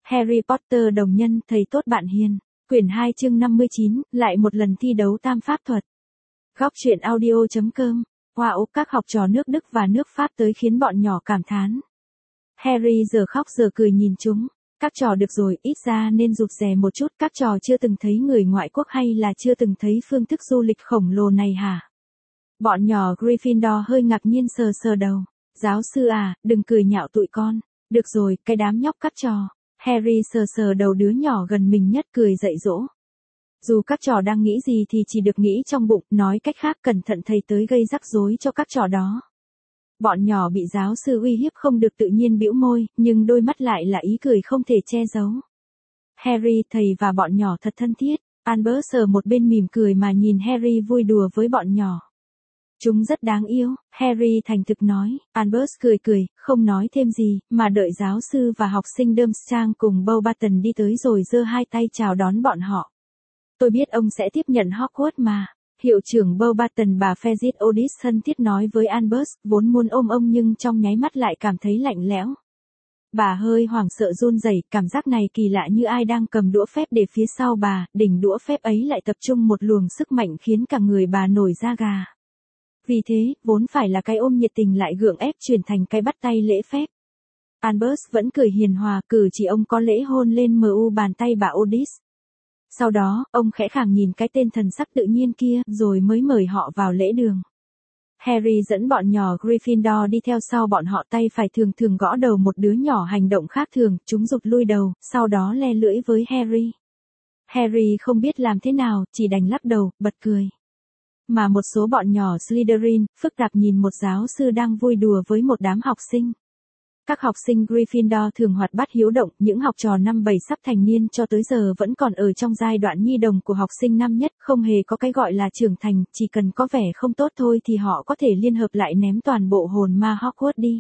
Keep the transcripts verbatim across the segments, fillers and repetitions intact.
Harry Potter đồng nhân, thầy tốt bạn hiền. Quyển hai chương năm mươi chín, lại một lần thi đấu tam pháp thuật. Góc truyện audio chấm com. Wow, các học trò nước Đức và nước Pháp tới khiến bọn nhỏ cảm thán. Harry giờ khóc giờ cười nhìn chúng. Các trò được rồi, ít ra nên rụt rè một chút, các trò chưa từng thấy người ngoại quốc hay là chưa từng thấy phương thức du lịch khổng lồ này hả? Bọn nhỏ Gryffindor hơi ngạc nhiên sờ sờ đầu. Giáo sư à, đừng cười nhạo tụi con. Được rồi, cái đám nhóc các trò. Harry sờ sờ đầu đứa nhỏ gần mình nhất cười dạy dỗ. Dù các trò đang nghĩ gì thì chỉ được nghĩ trong bụng, nói cách khác cẩn thận thầy tới gây rắc rối cho các trò đó. Bọn nhỏ bị giáo sư uy hiếp không được tự nhiên bĩu môi, nhưng đôi mắt lại là ý cười không thể che giấu. Harry, thầy và bọn nhỏ thật thân thiết. Albus ở một bên mỉm cười mà nhìn Harry vui đùa với bọn nhỏ. Chúng rất đáng yêu, Harry thành thực nói. Albus cười cười, không nói thêm gì, mà đợi giáo sư và học sinh Durmstrang cùng Beauxbaton đi tới rồi giơ hai tay chào đón bọn họ. Tôi biết ông sẽ tiếp nhận Hogwarts mà. Hiệu trưởng Beauxbaton bà Fezit Otis thân thiết nói với Albus, vốn muốn ôm ông nhưng trong nháy mắt lại cảm thấy lạnh lẽo. Bà hơi hoảng sợ run rẩy, cảm giác này kỳ lạ như ai đang cầm đũa phép để phía sau bà, đỉnh đũa phép ấy lại tập trung một luồng sức mạnh khiến cả người bà nổi da gà. Vì thế, vốn phải là cái ôm nhiệt tình lại gượng ép chuyển thành cái bắt tay lễ phép. Albus vẫn cười hiền hòa, cử chỉ ông có lễ hôn lên mu bàn tay bà Otis. Sau đó, ông khẽ khàng nhìn cái tên thần sắc tự nhiên kia, rồi mới mời họ vào lễ đường. Harry dẫn bọn nhỏ Gryffindor đi theo sau bọn họ, tay phải thường thường gõ đầu một đứa nhỏ hành động khác thường, chúng rụt lui đầu, sau đó le lưỡi với Harry. Harry không biết làm thế nào, chỉ đành lắc đầu, bật cười. Mà một số bọn nhỏ Slytherin, phức tạp nhìn một giáo sư đang vui đùa với một đám học sinh. Các học sinh Gryffindor thường hoạt bát hiếu động, những học trò năm bảy sắp thành niên cho tới giờ vẫn còn ở trong giai đoạn nhi đồng của học sinh năm nhất, không hề có cái gọi là trưởng thành, chỉ cần có vẻ không tốt thôi thì họ có thể liên hợp lại ném toàn bộ hồn ma Hogwarts đi.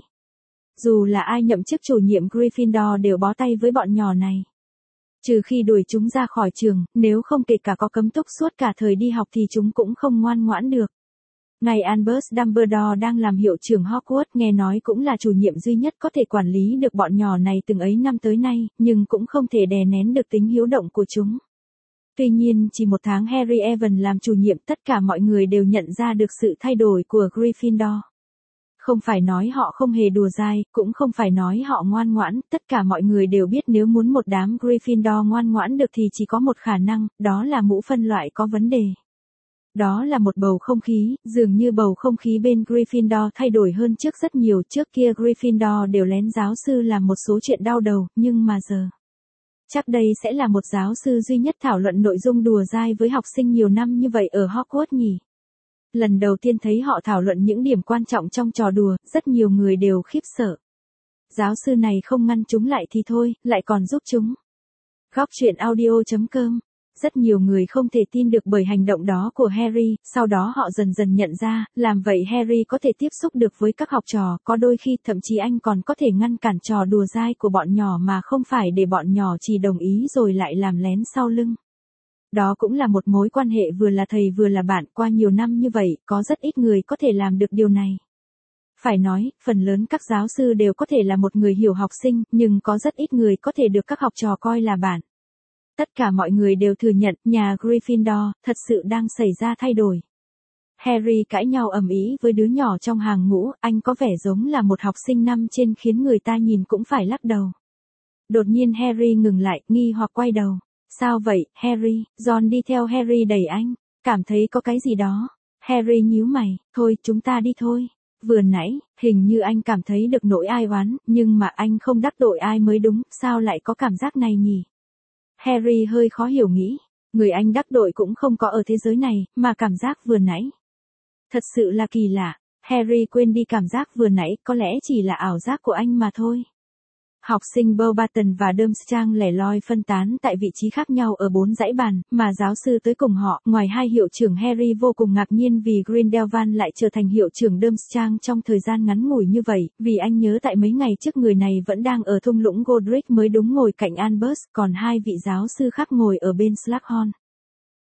Dù là ai nhậm chức chủ nhiệm Gryffindor đều bó tay với bọn nhỏ này. Trừ khi đuổi chúng ra khỏi trường, nếu không kể cả có cấm túc suốt cả thời đi học thì chúng cũng không ngoan ngoãn được. Ngày Albus Dumbledore đang làm hiệu trưởng Hogwarts, nghe nói cũng là chủ nhiệm duy nhất có thể quản lý được bọn nhỏ này từng ấy năm tới nay, nhưng cũng không thể đè nén được tính hiếu động của chúng. Tuy nhiên, chỉ một tháng Harry Evans làm chủ nhiệm, tất cả mọi người đều nhận ra được sự thay đổi của Gryffindor. Không phải nói họ không hề đùa dai, cũng không phải nói họ ngoan ngoãn, tất cả mọi người đều biết nếu muốn một đám Gryffindor ngoan ngoãn được thì chỉ có một khả năng, đó là mũ phân loại có vấn đề. Đó là một bầu không khí, dường như bầu không khí bên Gryffindor thay đổi hơn trước rất nhiều, trước kia Gryffindor đều lén giáo sư làm một số chuyện đau đầu, nhưng mà giờ. Chắc đây sẽ là một giáo sư duy nhất thảo luận nội dung đùa dai với học sinh nhiều năm như vậy ở Hogwarts nhỉ. Lần đầu tiên thấy họ thảo luận những điểm quan trọng trong trò đùa, rất nhiều người đều khiếp sợ. Giáo sư này không ngăn chúng lại thì thôi, lại còn giúp chúng. Góc truyện audio chấm com. Rất nhiều người không thể tin được bởi hành động đó của Harry, sau đó họ dần dần nhận ra, làm vậy Harry có thể tiếp xúc được với các học trò, có đôi khi thậm chí anh còn có thể ngăn cản trò đùa dai của bọn nhỏ mà không phải để bọn nhỏ chỉ đồng ý rồi lại làm lén sau lưng. Đó cũng là một mối quan hệ vừa là thầy vừa là bạn, qua nhiều năm như vậy, có rất ít người có thể làm được điều này. Phải nói, phần lớn các giáo sư đều có thể là một người hiểu học sinh, nhưng có rất ít người có thể được các học trò coi là bạn. Tất cả mọi người đều thừa nhận, nhà Gryffindor, thật sự đang xảy ra thay đổi. Harry cãi nhau ầm ĩ với đứa nhỏ trong hàng ngũ, anh có vẻ giống là một học sinh năm trên khiến người ta nhìn cũng phải lắc đầu. Đột nhiên Harry ngừng lại, nghi hoặc quay đầu. Sao vậy, Harry? Ron đi theo Harry đẩy anh, cảm thấy có cái gì đó. Harry nhíu mày, thôi, chúng ta đi thôi. Vừa nãy, hình như anh cảm thấy được nỗi ai oán, nhưng mà anh không đắc tội ai mới đúng, sao lại có cảm giác này nhỉ? Harry hơi khó hiểu nghĩ, người anh đắc tội cũng không có ở thế giới này, mà cảm giác vừa nãy. Thật sự là kỳ lạ, Harry quên đi cảm giác vừa nãy có lẽ chỉ là ảo giác của anh mà thôi. Học sinh Beauxbaton và Durmstrang lẻ loi phân tán tại vị trí khác nhau ở bốn dãy bàn, mà giáo sư tới cùng họ, ngoài hai hiệu trưởng Harry vô cùng ngạc nhiên vì Grindelwald lại trở thành hiệu trưởng Durmstrang trong thời gian ngắn ngủi như vậy, vì anh nhớ tại mấy ngày trước người này vẫn đang ở thung lũng Godric mới đúng ngồi cạnh Albus, còn hai vị giáo sư khác ngồi ở bên Slughorn.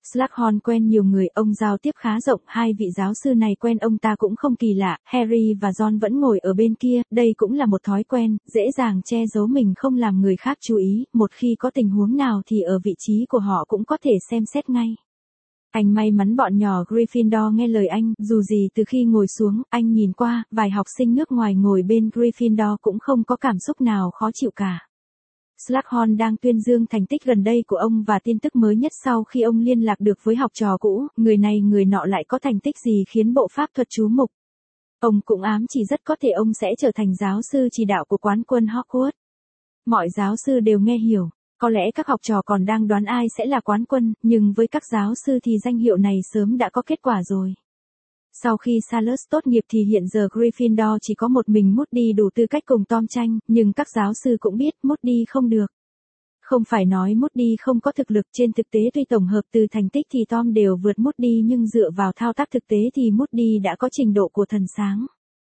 Slughorn quen nhiều người, ông giao tiếp khá rộng, hai vị giáo sư này quen ông ta cũng không kỳ lạ, Harry và Ron vẫn ngồi ở bên kia, đây cũng là một thói quen, dễ dàng che giấu mình không làm người khác chú ý, một khi có tình huống nào thì ở vị trí của họ cũng có thể xem xét ngay. Anh may mắn bọn nhỏ Gryffindor nghe lời anh, dù gì từ khi ngồi xuống, anh nhìn qua, vài học sinh nước ngoài ngồi bên Gryffindor cũng không có cảm xúc nào khó chịu cả. Slughorn đang tuyên dương thành tích gần đây của ông và tin tức mới nhất sau khi ông liên lạc được với học trò cũ, người này người nọ lại có thành tích gì khiến bộ pháp thuật chú mục. Ông cũng ám chỉ rất có thể ông sẽ trở thành giáo sư chỉ đạo của quán quân Hogwarts. Mọi giáo sư đều nghe hiểu, có lẽ các học trò còn đang đoán ai sẽ là quán quân, nhưng với các giáo sư thì danh hiệu này sớm đã có kết quả rồi. Sau khi Salus tốt nghiệp thì hiện giờ Gryffindor chỉ có một mình Moody đủ tư cách cùng Tom tranh, nhưng các giáo sư cũng biết Moody không được. Không phải nói Moody không có thực lực, trên thực tế tuy tổng hợp từ thành tích thì Tom đều vượt Moody, nhưng dựa vào thao tác thực tế thì Moody đã có trình độ của thần sáng.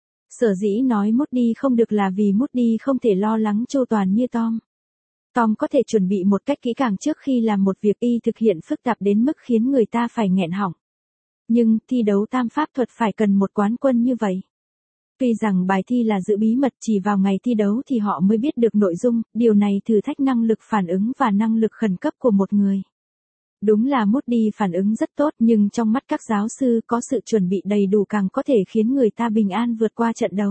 Sở dĩ nói Moody không được là vì Moody không thể lo lắng chu toàn như Tom. Tom có thể chuẩn bị một cách kỹ càng trước khi làm một việc y thực hiện phức tạp đến mức khiến người ta phải nghẹn họng. Nhưng, thi đấu tam pháp thuật phải cần một quán quân như vậy. Tuy rằng bài thi là giữ bí mật, chỉ vào ngày thi đấu thì họ mới biết được nội dung, điều này thử thách năng lực phản ứng và năng lực khẩn cấp của một người. Đúng là Moody phản ứng rất tốt, nhưng trong mắt các giáo sư có sự chuẩn bị đầy đủ càng có thể khiến người ta bình an vượt qua trận đấu.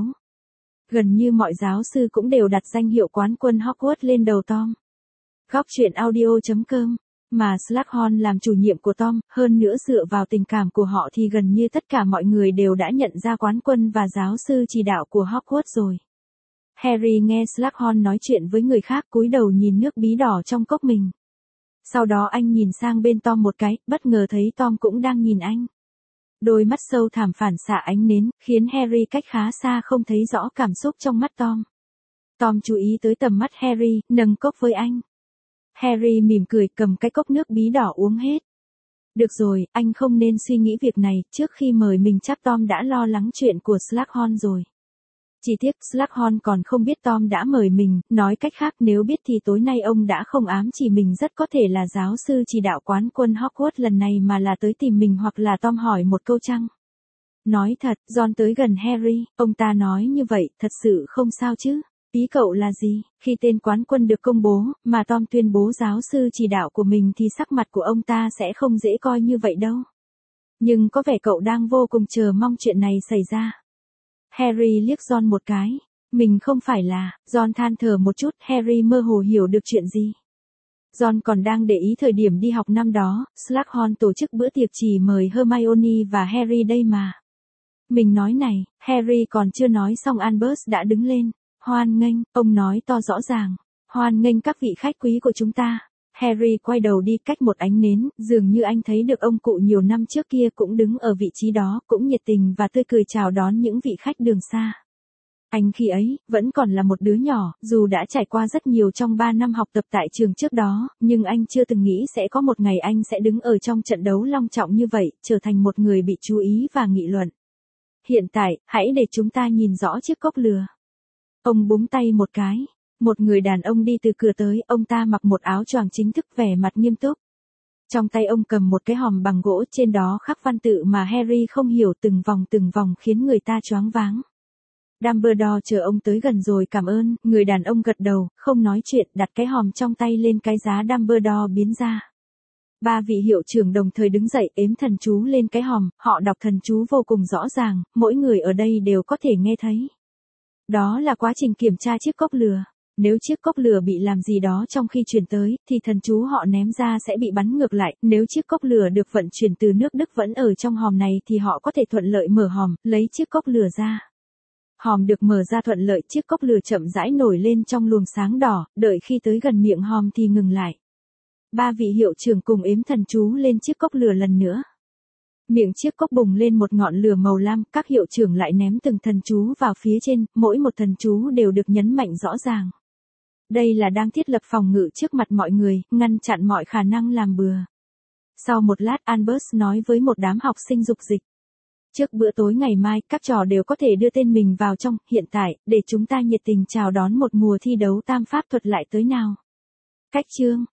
Gần như mọi giáo sư cũng đều đặt danh hiệu quán quân Hogwarts lên đầu Tom. Góc truyện audio chấm com Mà Slughorn làm chủ nhiệm của Tom, hơn nữa dựa vào tình cảm của họ thì gần như tất cả mọi người đều đã nhận ra quán quân và giáo sư chỉ đạo của Hogwarts rồi. Harry nghe Slughorn nói chuyện với người khác, cúi đầu nhìn nước bí đỏ trong cốc mình. Sau đó anh nhìn sang bên Tom một cái, bất ngờ thấy Tom cũng đang nhìn anh. Đôi mắt sâu thẳm phản xạ ánh nến, khiến Harry cách khá xa không thấy rõ cảm xúc trong mắt Tom. Tom chú ý tới tầm mắt Harry, nâng cốc với anh. Harry mỉm cười, cầm cái cốc nước bí đỏ uống hết. Được rồi, anh không nên suy nghĩ việc này, trước khi mời mình chắc Tom đã lo lắng chuyện của Slughorn rồi. Chỉ tiếc Slughorn còn không biết Tom đã mời mình, nói cách khác nếu biết thì tối nay ông đã không ám chỉ mình rất có thể là giáo sư chỉ đạo quán quân Hogwarts lần này mà là tới tìm mình, hoặc là Tom hỏi một câu chăng. Nói thật, Ron tới gần Harry, ông ta nói như vậy, thật sự không sao chứ. Ý cậu là gì? Khi tên quán quân được công bố, mà Tom tuyên bố giáo sư chỉ đạo của mình thì sắc mặt của ông ta sẽ không dễ coi như vậy đâu. Nhưng có vẻ cậu đang vô cùng chờ mong chuyện này xảy ra. Harry liếc Ron một cái. Mình không phải là, Ron than thở một chút, Harry mơ hồ hiểu được chuyện gì. Ron còn đang để ý thời điểm đi học năm đó, Slughorn tổ chức bữa tiệc chỉ mời Hermione và Harry đây mà. Mình nói này, Harry còn chưa nói xong Albus đã đứng lên. Hoan nghênh, ông nói to rõ ràng. Hoan nghênh các vị khách quý của chúng ta. Harry quay đầu đi cách một ánh nến, dường như anh thấy được ông cụ nhiều năm trước kia cũng đứng ở vị trí đó, cũng nhiệt tình và tươi cười chào đón những vị khách đường xa. Anh khi ấy, vẫn còn là một đứa nhỏ, dù đã trải qua rất nhiều trong ba năm học tập tại trường trước đó, nhưng anh chưa từng nghĩ sẽ có một ngày anh sẽ đứng ở trong trận đấu long trọng như vậy, trở thành một người bị chú ý và nghị luận. Hiện tại, hãy để chúng ta nhìn rõ chiếc cốc lừa. Ông búng tay một cái. Một người đàn ông đi từ cửa tới, ông ta mặc một áo choàng chính thức, vẻ mặt nghiêm túc. Trong tay ông cầm một cái hòm bằng gỗ, trên đó khắc văn tự mà Harry không hiểu, từng vòng từng vòng khiến người ta choáng váng. Dumbledore chờ ông tới gần rồi cảm ơn, người đàn ông gật đầu, không nói chuyện, đặt cái hòm trong tay lên cái giá Dumbledore biến ra. Ba vị hiệu trưởng đồng thời đứng dậy, ếm thần chú lên cái hòm, họ đọc thần chú vô cùng rõ ràng, mỗi người ở đây đều có thể nghe thấy. Đó là quá trình kiểm tra chiếc cốc lừa. Nếu chiếc cốc lừa bị làm gì đó trong khi chuyển tới, thì thần chú họ ném ra sẽ bị bắn ngược lại. Nếu chiếc cốc lừa được vận chuyển từ nước Đức vẫn ở trong hòm này thì họ có thể thuận lợi mở hòm, lấy chiếc cốc lừa ra. Hòm được mở ra thuận lợi, chiếc cốc lừa chậm rãi nổi lên trong luồng sáng đỏ, đợi khi tới gần miệng hòm thì ngừng lại. Ba vị hiệu trưởng cùng ếm thần chú lên chiếc cốc lừa lần nữa. Miệng chiếc cốc bùng lên một ngọn lửa màu lam, các hiệu trưởng lại ném từng thần chú vào phía trên, mỗi một thần chú đều được nhấn mạnh rõ ràng. Đây là đang thiết lập phòng ngự trước mặt mọi người, ngăn chặn mọi khả năng làm bừa. Sau một lát, Albus nói với một đám học sinh dục dịch. Trước bữa tối ngày mai, các trò đều có thể đưa tên mình vào trong, hiện tại, để chúng ta nhiệt tình chào đón một mùa thi đấu tam pháp thuật lại tới nào. Cách chương